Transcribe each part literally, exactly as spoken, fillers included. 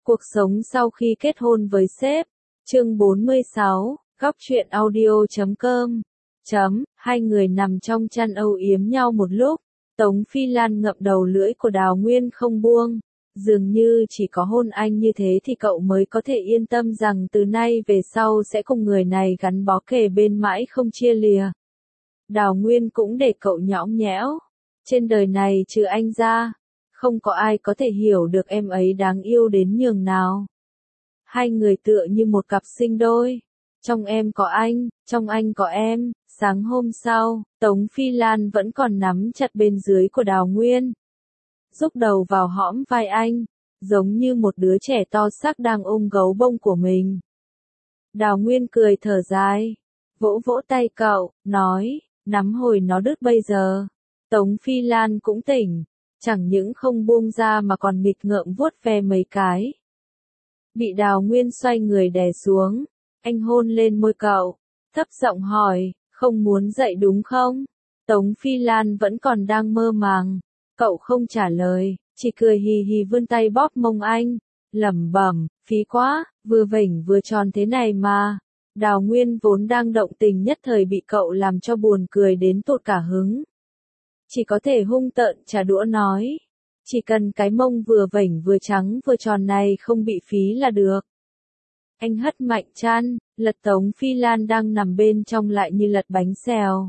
Cuộc sống sau khi kết hôn với sếp. Chương bốn mươi sáu, góc truyện audio chấm com. Chấm, hai người nằm trong chăn âu yếm nhau một lúc. Tống Phi Lan ngậm đầu lưỡi của Đào Nguyên không buông. Dường như chỉ có hôn anh như thế thì cậu mới có thể yên tâm rằng từ nay về sau sẽ cùng người này gắn bó kề bên mãi không chia lìa. Đào Nguyên cũng để cậu nhõng nhẽo. Trên đời này trừ anh ra, không có ai có thể hiểu được em ấy đáng yêu đến nhường nào. Hai người tựa như một cặp sinh đôi. Trong em có anh, trong anh có em. Sáng hôm sau, Tống Phi Lan vẫn còn nắm chặt bên dưới của Đào Nguyên. Rúc đầu vào hõm vai anh, giống như một đứa trẻ to xác đang ôm gấu bông của mình. Đào Nguyên cười thở dài, vỗ vỗ tay cậu, nói, nắm hồi nó đứt bây giờ. Tống Phi Lan cũng tỉnh, chẳng những không buông ra mà còn nghịch ngợm vuốt ve mấy cái. Bị Đào Nguyên xoay người đè xuống, anh hôn lên môi cậu, thấp giọng hỏi, không muốn dậy đúng không? Tống Phi Lan vẫn còn đang mơ màng, cậu không trả lời, chỉ cười hì hì vươn tay bóp mông anh, lẩm bẩm, phí quá, vừa vểnh vừa tròn thế này mà. Đào Nguyên vốn đang động tình nhất thời bị cậu làm cho buồn cười đến tụt cả hứng. Chỉ có thể hung tợn trả đũa nói, chỉ cần cái mông vừa vểnh vừa trắng vừa tròn này không bị phí là được. Anh hất mạnh chăn, lật Tống Phi Lan đang nằm bên trong lại như lật bánh xèo.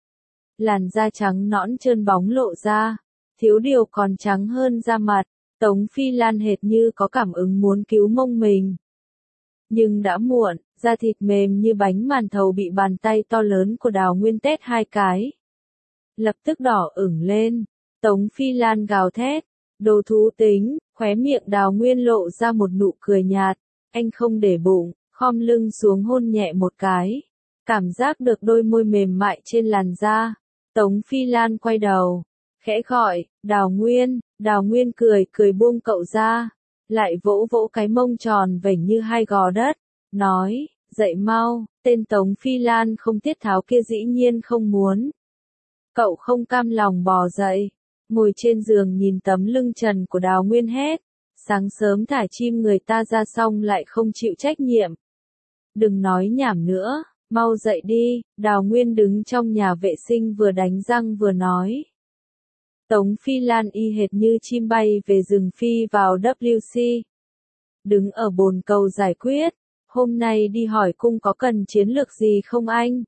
Làn da trắng nõn trơn bóng lộ ra, thiếu điều còn trắng hơn da mặt. Tống Phi Lan hệt như có cảm ứng muốn cứu mông mình. Nhưng đã muộn, da thịt mềm như bánh màn thầu bị bàn tay to lớn của Đào Nguyên tét hai cái. Lập tức đỏ ửng lên. Tống Phi Lan gào thét, đồ thú tính, khóe miệng Đào Nguyên lộ ra một nụ cười nhạt. Anh không để bụng, khom lưng xuống hôn nhẹ một cái. Cảm giác được đôi môi mềm mại trên làn da. Tống Phi Lan quay đầu, khẽ gọi, Đào Nguyên. Đào Nguyên cười cười buông cậu ra, lại vỗ vỗ cái mông tròn vểnh như hai gò đất, nói, dậy mau. Tên Tống Phi Lan không tiết tháo kia dĩ nhiên không muốn. Cậu không cam lòng bò dậy, ngồi trên giường nhìn tấm lưng trần của Đào Nguyên hét, sáng sớm thả chim người ta ra xong lại không chịu trách nhiệm. Đừng nói nhảm nữa, mau dậy đi. Đào Nguyên đứng trong nhà vệ sinh vừa đánh răng vừa nói. Tống Phi Lan y hệt như chim bay về rừng phi vào W C. Đứng ở bồn cầu giải quyết, hôm nay đi hỏi cung có cần chiến lược gì không anh?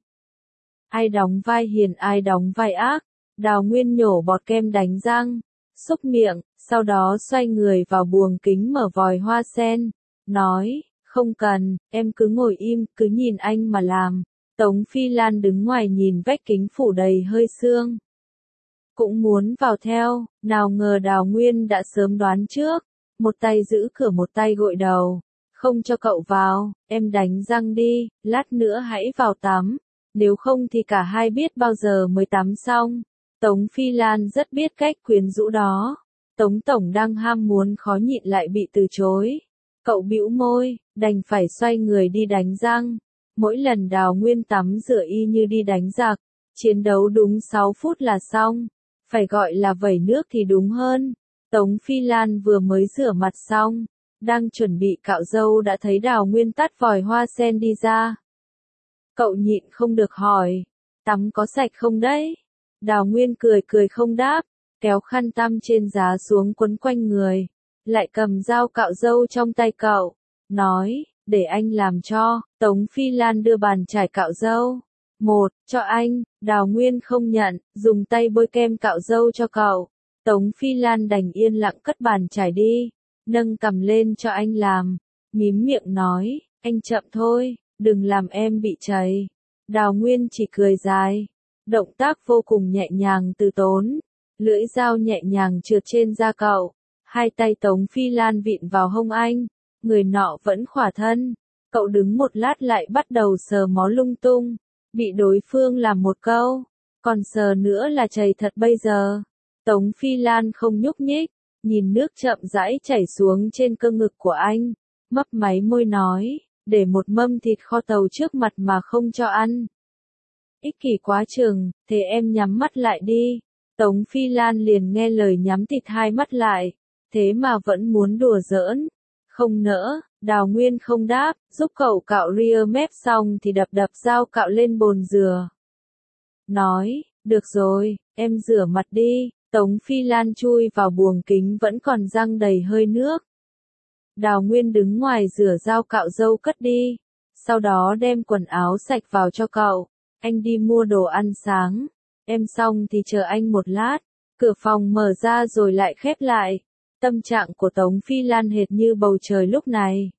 Ai đóng vai hiền ai đóng vai ác? Đào Nguyên nhổ bọt kem đánh răng, xúc miệng, sau đó xoay người vào buồng kính mở vòi hoa sen, nói, không cần, em cứ ngồi im, cứ nhìn anh mà làm. Tống Phi Lan đứng ngoài nhìn vách kính phủ đầy hơi sương. Cũng muốn vào theo, nào ngờ Đào Nguyên đã sớm đoán trước, một tay giữ cửa một tay gội đầu, không cho cậu vào, em đánh răng đi, lát nữa hãy vào tắm, nếu không thì cả hai biết bao giờ mới tắm xong. Tống Phi Lan rất biết cách quyến rũ đó. Tống Tổng đang ham muốn khó nhịn lại bị từ chối. Cậu bĩu môi, đành phải xoay người đi đánh răng. Mỗi lần Đào Nguyên tắm rửa y như đi đánh giặc, chiến đấu đúng sáu phút là xong. Phải gọi là vẩy nước thì đúng hơn. Tống Phi Lan vừa mới rửa mặt xong, đang chuẩn bị cạo râu đã thấy Đào Nguyên tắt vòi hoa sen đi ra. Cậu nhịn không được hỏi, tắm có sạch không đấy? Đào Nguyên cười cười không đáp, kéo khăn tăm trên giá xuống quấn quanh người, lại cầm dao cạo râu trong tay cậu, nói, để anh làm cho. Tống Phi Lan đưa bàn chải cạo râu. Một, cho anh. Đào Nguyên không nhận, dùng tay bôi kem cạo râu cho cậu. Tống Phi Lan đành yên lặng cất bàn chải đi, nâng cằm lên cho anh làm, mím miệng nói, anh chậm thôi, đừng làm em bị chảy. Đào Nguyên chỉ cười dài, động tác vô cùng nhẹ nhàng từ tốn, lưỡi dao nhẹ nhàng trượt trên da cậu, hai tay Tống Phi Lan vịn vào hông anh, người nọ vẫn khỏa thân, cậu đứng một lát lại bắt đầu sờ mó lung tung, bị đối phương làm một câu, còn sờ nữa là chảy thật bây giờ. Tống Phi Lan không nhúc nhích, nhìn nước chậm rãi chảy xuống trên cơ ngực của anh, mấp máy môi nói, để một mâm thịt kho tàu trước mặt mà không cho ăn. Ích kỷ quá chừng, thế em nhắm mắt lại đi. Tống Phi Lan liền nghe lời nhắm thịt hai mắt lại, thế mà vẫn muốn đùa giỡn. Không nỡ, Đào Nguyên không đáp, giúp cậu cạo rear mép xong thì đập đập dao cạo lên bồn dừa. Nói, được rồi, em rửa mặt đi. Tống Phi Lan chui vào buồng kính vẫn còn răng đầy hơi nước. Đào Nguyên đứng ngoài rửa dao cạo râu cất đi. Sau đó đem quần áo sạch vào cho cậu. Anh đi mua đồ ăn sáng. Em xong thì chờ anh một lát. Cửa phòng mở ra rồi lại khép lại. Tâm trạng của Tống Phi Lan hệt như bầu trời lúc này.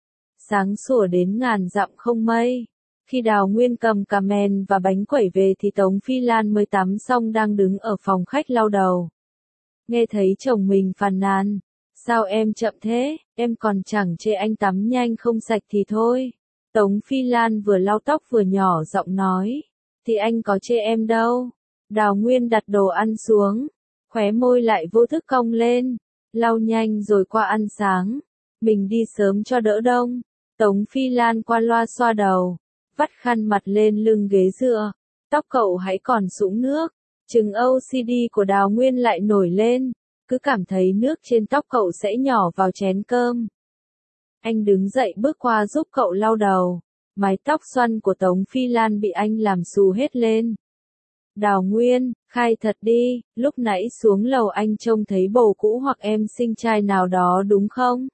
Sáng sủa đến ngàn dặm không mây. Khi Đào Nguyên cầm cà mèn và bánh quẩy về thì Tống Phi Lan mới tắm xong đang đứng ở phòng khách lau đầu. Nghe thấy chồng mình phàn nàn. Sao em chậm thế, em còn chẳng chê anh tắm nhanh không sạch thì thôi. Tống Phi Lan vừa lau tóc vừa nhỏ giọng nói. Thì anh có chê em đâu. Đào Nguyên đặt đồ ăn xuống. Khóe môi lại vô thức cong lên. Lau nhanh rồi qua ăn sáng. Mình đi sớm cho đỡ đông. Tống Phi Lan qua loa xoa đầu. Vắt khăn mặt lên lưng ghế dựa. Tóc cậu hãy còn sũng nước. Chừng ô xê đê của Đào Nguyên lại nổi lên. Cứ cảm thấy nước trên tóc cậu sẽ nhỏ vào chén cơm. Anh đứng dậy bước qua giúp cậu lau đầu. Mái tóc xoăn của Tống Phi Lan bị anh làm xù hết lên. Đào Nguyên, khai thật đi, lúc nãy xuống lầu anh trông thấy bồ cũ hoặc em sinh trai nào đó đúng không?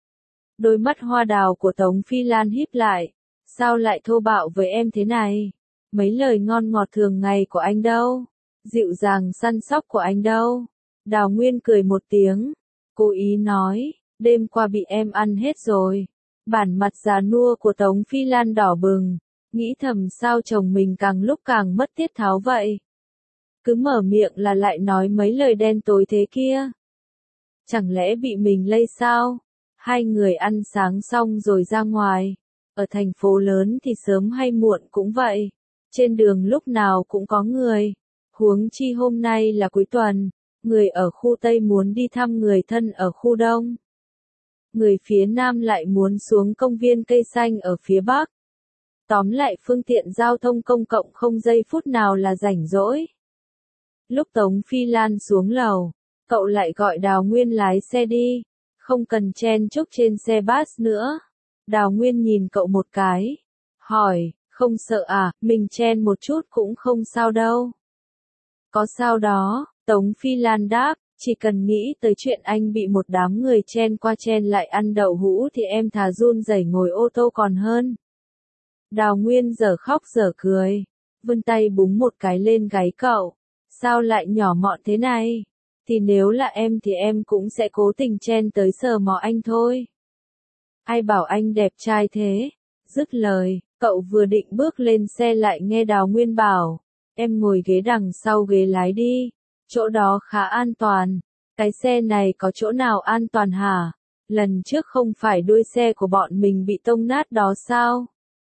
Đôi mắt hoa đào của Tống Phi Lan híp lại. Sao lại thô bạo với em thế này? Mấy lời ngon ngọt thường ngày của anh đâu? Dịu dàng săn sóc của anh đâu? Đào Nguyên cười một tiếng. Cố ý nói, đêm qua bị em ăn hết rồi. Bản mặt già nua của Tống Phi Lan đỏ bừng. Nghĩ thầm sao chồng mình càng lúc càng mất tiết tháo vậy. Cứ mở miệng là lại nói mấy lời đen tối thế kia. Chẳng lẽ bị mình lây sao? Hai người ăn sáng xong rồi ra ngoài. Ở thành phố lớn thì sớm hay muộn cũng vậy. Trên đường lúc nào cũng có người. Huống chi hôm nay là cuối tuần. Người ở khu Tây muốn đi thăm người thân ở khu Đông. Người phía Nam lại muốn xuống công viên cây xanh ở phía Bắc. Tóm lại phương tiện giao thông công cộng không giây phút nào là rảnh rỗi. Lúc Tống Phi Lan xuống lầu, cậu lại gọi Đào Nguyên lái xe đi. Không cần chen chúc trên xe bus nữa. Đào Nguyên nhìn cậu một cái. Hỏi, không sợ à, mình chen một chút cũng không sao đâu. Có sao đó, Tống Phi Lan đáp, chỉ cần nghĩ tới chuyện anh bị một đám người chen qua chen lại ăn đậu hũ thì em thà run rẩy ngồi ô tô còn hơn. Đào Nguyên giờ khóc giờ cười, vươn tay búng một cái lên gáy cậu. Sao lại nhỏ mọn thế này? Thì nếu là em thì em cũng sẽ cố tình chen tới sờ mò anh thôi. Ai bảo anh đẹp trai thế? Dứt lời, cậu vừa định bước lên xe lại nghe Đào Nguyên bảo. Em ngồi ghế đằng sau ghế lái đi. Chỗ đó khá an toàn. Cái xe này có chỗ nào an toàn hả? Lần trước không phải đuôi xe của bọn mình bị tông nát đó sao?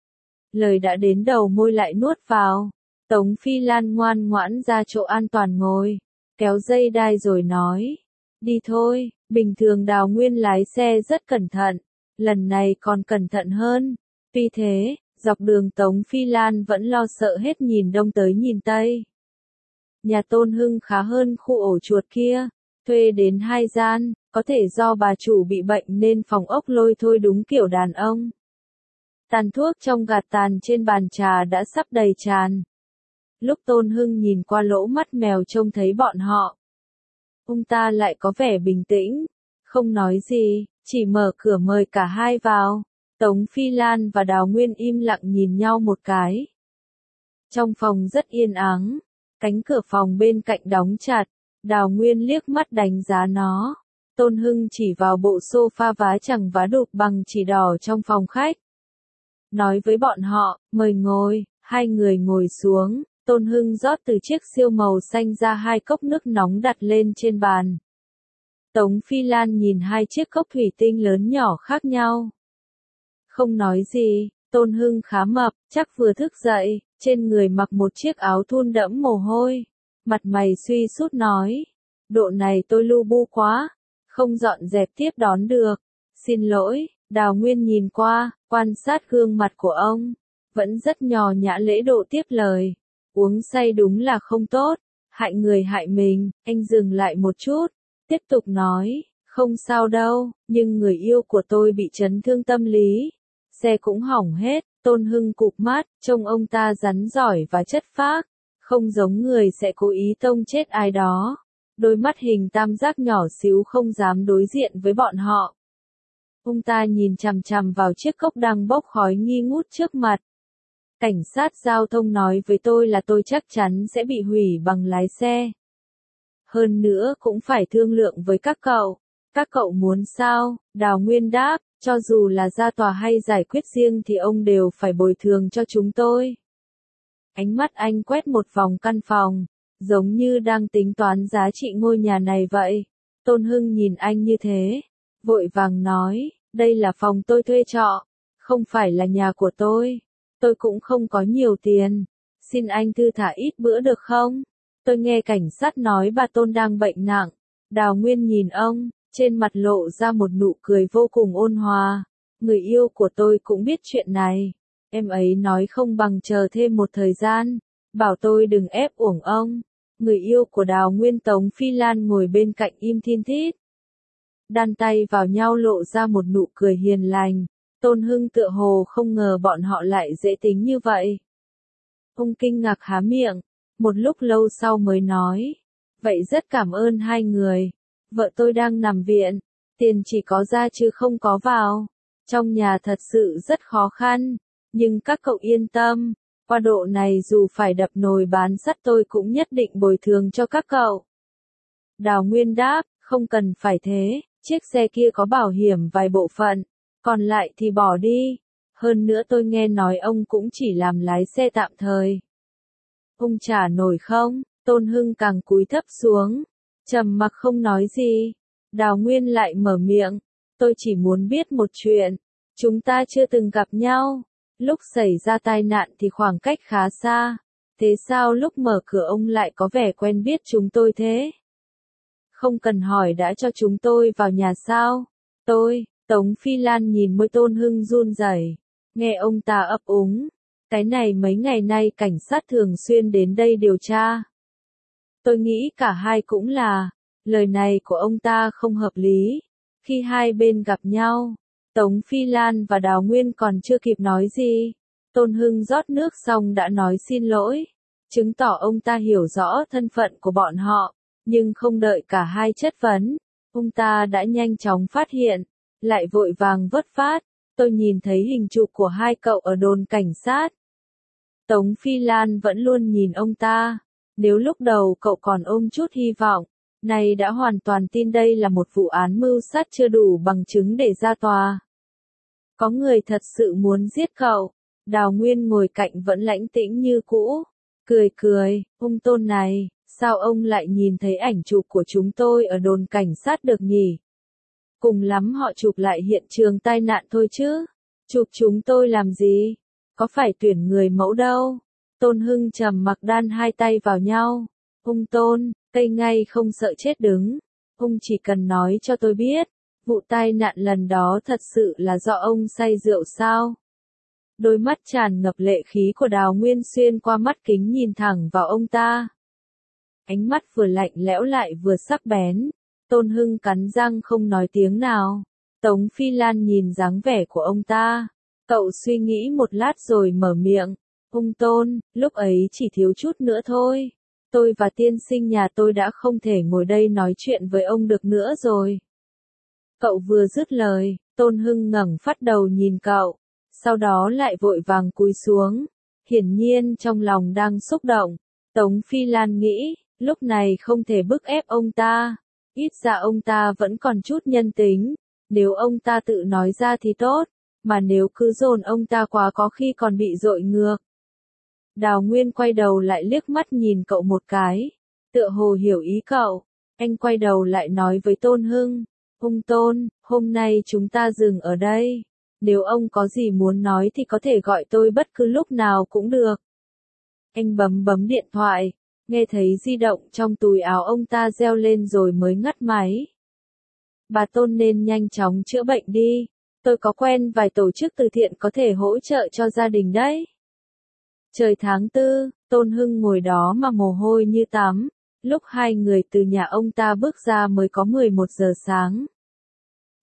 Lời đã đến đầu môi lại nuốt vào. Tống Phi Lan ngoan ngoãn ra chỗ an toàn ngồi. Kéo dây đai rồi nói. Đi thôi, bình thường Đào Nguyên lái xe rất cẩn thận. Lần này còn cẩn thận hơn. Tuy thế, dọc đường Tống Phi Lan vẫn lo sợ hết nhìn đông tới nhìn tây. Nhà Tôn Hưng khá hơn khu ổ chuột kia. Thuê đến hai gian, có thể do bà chủ bị bệnh nên phòng ốc lôi thôi đúng kiểu đàn ông. Tàn thuốc trong gạt tàn trên bàn trà đã sắp đầy tràn. Lúc Tôn Hưng nhìn qua lỗ mắt mèo trông thấy bọn họ. Ông ta lại có vẻ bình tĩnh, không nói gì, chỉ mở cửa mời cả hai vào. Tống Phi Lan và Đào Nguyên im lặng nhìn nhau một cái. Trong phòng rất yên ắng, cánh cửa phòng bên cạnh đóng chặt, Đào Nguyên liếc mắt đánh giá nó. Tôn Hưng chỉ vào bộ sofa vá chẳng vá đục bằng chỉ đỏ trong phòng khách. Nói với bọn họ, mời ngồi, hai người ngồi xuống. Tôn Hưng rót từ chiếc siêu màu xanh ra hai cốc nước nóng đặt lên trên bàn. Tống Phi Lan nhìn hai chiếc cốc thủy tinh lớn nhỏ khác nhau. Không nói gì, Tôn Hưng khá mập, chắc vừa thức dậy, trên người mặc một chiếc áo thun đẫm mồ hôi. Mặt mày suy sút nói, độ này tôi lu bu quá, không dọn dẹp tiếp đón được. Xin lỗi, Đào Nguyên nhìn qua, quan sát gương mặt của ông, vẫn rất nhò nhã lễ độ tiếp lời. Uống say đúng là không tốt, hại người hại mình. Anh dừng lại một chút, tiếp tục nói, Không sao đâu, nhưng người yêu của tôi bị chấn thương tâm lý. Xe cũng hỏng hết, Tôn Hưng cụp mắt, trông ông ta rắn giỏi và chất phác. Không giống người sẽ cố ý tông chết ai đó. Đôi mắt hình tam giác nhỏ xíu không dám đối diện với bọn họ. Ông ta nhìn chằm chằm vào chiếc cốc đang bốc khói nghi ngút trước mặt. Cảnh sát giao thông nói với tôi là tôi chắc chắn sẽ bị hủy bằng lái xe. Hơn nữa cũng phải thương lượng với các cậu. Các cậu muốn sao? Đào Nguyên đáp, cho dù là ra tòa hay giải quyết riêng thì ông đều phải bồi thường cho chúng tôi. Ánh mắt anh quét một vòng căn phòng, giống như đang tính toán giá trị ngôi nhà này vậy. Tôn Hưng nhìn anh như thế, vội vàng nói, đây là phòng tôi thuê trọ, không phải là nhà của tôi. Tôi cũng không có nhiều tiền, xin anh thư thả ít bữa được không? Tôi nghe cảnh sát nói bà Tôn đang bệnh nặng. Đào Nguyên nhìn ông, trên mặt lộ ra một nụ cười vô cùng ôn hòa. Người yêu của tôi cũng biết chuyện này. Em ấy nói không bằng chờ thêm một thời gian, bảo tôi đừng ép uổng ông. Người yêu của Đào Nguyên Tống Phi Lan ngồi bên cạnh im thin thít. Đan tay vào nhau lộ ra một nụ cười hiền lành. Tôn Hưng tựa hồ không ngờ bọn họ lại dễ tính như vậy. Ông kinh ngạc há miệng, một lúc lâu sau mới nói. Vậy rất cảm ơn hai người. Vợ tôi đang nằm viện, tiền chỉ có ra chứ không có vào. Trong nhà thật sự rất khó khăn, nhưng các cậu yên tâm, qua độ này dù phải đập nồi bán sắt tôi cũng nhất định bồi thường cho các cậu. Đào Nguyên đáp, không cần phải thế, chiếc xe kia có bảo hiểm vài bộ phận, còn lại thì bỏ đi. Hơn nữa tôi nghe nói ông cũng chỉ làm lái xe tạm thời. Ông trả nổi không? Tôn Hưng càng cúi thấp xuống, trầm mặc không nói gì. Đào Nguyên lại mở miệng, tôi chỉ muốn biết một chuyện, chúng ta chưa từng gặp nhau. Lúc xảy ra tai nạn thì khoảng cách khá xa, thế sao lúc mở cửa ông lại có vẻ quen biết chúng tôi thế? Không cần hỏi đã cho chúng tôi vào nhà sao? Tôi, Tống Phi Lan nhìn môi Tôn Hưng run rẩy, nghe ông ta ấp úng. Cái này mấy ngày nay cảnh sát thường xuyên đến đây điều tra. Tôi nghĩ cả hai cũng là, lời này của ông ta không hợp lý. Khi hai bên gặp nhau, Tống Phi Lan và Đào Nguyên còn chưa kịp nói gì. Tôn Hưng rót nước xong đã nói xin lỗi, chứng tỏ ông ta hiểu rõ thân phận của bọn họ, nhưng không đợi cả hai chất vấn. Ông ta đã nhanh chóng phát hiện, lại vội vàng vớt phát. Tôi nhìn thấy hình chụp của hai cậu ở đồn cảnh sát. Tống Phi Lan vẫn luôn nhìn ông ta. Nếu lúc đầu cậu còn ôm chút hy vọng, nay đã hoàn toàn tin đây là một vụ án mưu sát chưa đủ bằng chứng để ra tòa. Có người thật sự muốn giết cậu. Đào Nguyên ngồi cạnh vẫn lãnh tĩnh như cũ, cười cười, ông Tôn này, sao ông lại nhìn thấy ảnh chụp của chúng tôi ở đồn cảnh sát được nhỉ? Cùng lắm họ chụp lại hiện trường tai nạn thôi chứ, chụp chúng tôi làm gì? Có phải tuyển người mẫu đâu? Tôn Hưng trầm mặc đan hai tay vào nhau. Ông Tôn, cây ngay không sợ chết đứng. Ông chỉ cần nói cho tôi biết, vụ tai nạn lần đó thật sự là do ông say rượu sao? Đôi mắt tràn ngập lệ khí của Đào Nguyên xuyên qua mắt kính nhìn thẳng vào ông ta. Ánh mắt vừa lạnh lẽo lại vừa sắc bén. Tôn Hưng cắn răng không nói tiếng nào. Tống Phi Lan nhìn dáng vẻ của ông ta. Cậu suy nghĩ một lát rồi mở miệng. Ông Tôn, lúc ấy chỉ thiếu chút nữa thôi. Tôi và tiên sinh nhà tôi đã không thể ngồi đây nói chuyện với ông được nữa rồi. Cậu vừa dứt lời, Tôn Hưng ngẩng phát đầu nhìn cậu, sau đó lại vội vàng cúi xuống. Hiển nhiên trong lòng đang xúc động. Tống Phi Lan nghĩ, lúc này không thể bức ép ông ta. Ít ra ông ta vẫn còn chút nhân tính. Nếu ông ta tự nói ra thì tốt, mà nếu cứ dồn ông ta quá có khi còn bị dội ngược. Đào Nguyên quay đầu lại liếc mắt nhìn cậu một cái, tựa hồ hiểu ý cậu. Anh quay đầu lại nói với Tôn Hưng, ông Tôn, hôm nay chúng ta dừng ở đây. Nếu ông có gì muốn nói thì có thể gọi tôi bất cứ lúc nào cũng được. Anh bấm bấm điện thoại, nghe thấy di động trong túi áo ông ta reo lên rồi mới ngắt máy. Bà Tôn nên nhanh chóng chữa bệnh đi. Tôi có quen vài tổ chức từ thiện có thể hỗ trợ cho gia đình đấy. Trời tháng tư, Tôn Hưng ngồi đó mà mồ hôi như tắm. Lúc hai người từ nhà ông ta bước ra mới có mười một giờ sáng.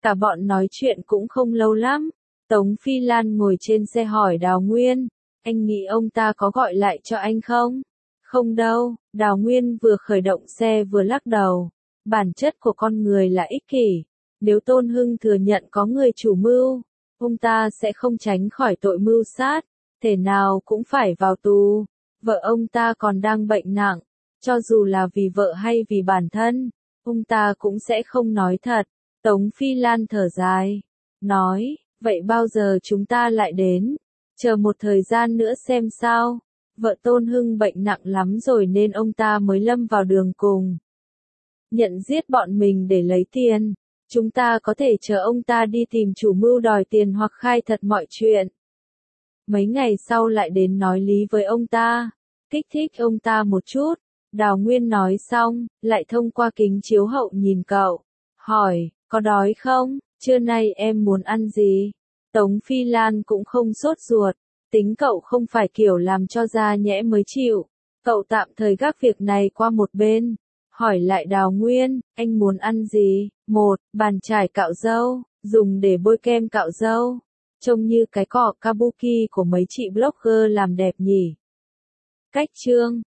Cả bọn nói chuyện cũng không lâu lắm. Tống Phi Lan ngồi trên xe hỏi Đào Nguyên, anh nghĩ ông ta có gọi lại cho anh không? Không đâu, Đào Nguyên vừa khởi động xe vừa lắc đầu. Bản chất của con người là ích kỷ. Nếu Tôn Hưng thừa nhận có người chủ mưu, ông ta sẽ không tránh khỏi tội mưu sát, thể nào cũng phải vào tù. Vợ ông ta còn đang bệnh nặng, cho dù là vì vợ hay vì bản thân, ông ta cũng sẽ không nói thật. Tống Phi Lan thở dài, nói, vậy bao giờ chúng ta lại đến? Chờ một thời gian nữa xem sao. Vợ Tôn Hưng bệnh nặng lắm rồi nên ông ta mới lâm vào đường cùng. Nhận giết bọn mình để lấy tiền. Chúng ta có thể chờ ông ta đi tìm chủ mưu đòi tiền hoặc khai thật mọi chuyện. Mấy ngày sau lại đến nói lý với ông ta, kích thích ông ta một chút. Đào Nguyên nói xong, lại thông qua kính chiếu hậu nhìn cậu, hỏi, có đói không? Trưa nay em muốn ăn gì? Tống Phi Lan cũng không sốt ruột, tính cậu không phải kiểu làm cho ra nhẽ mới chịu. Cậu tạm thời gác việc này qua một bên, hỏi lại Đào Nguyên, anh muốn ăn gì? Một, bàn chải cạo râu, dùng để bôi kem cạo râu. Trông như cái cọ kabuki của mấy chị blogger làm đẹp nhỉ. Cách trương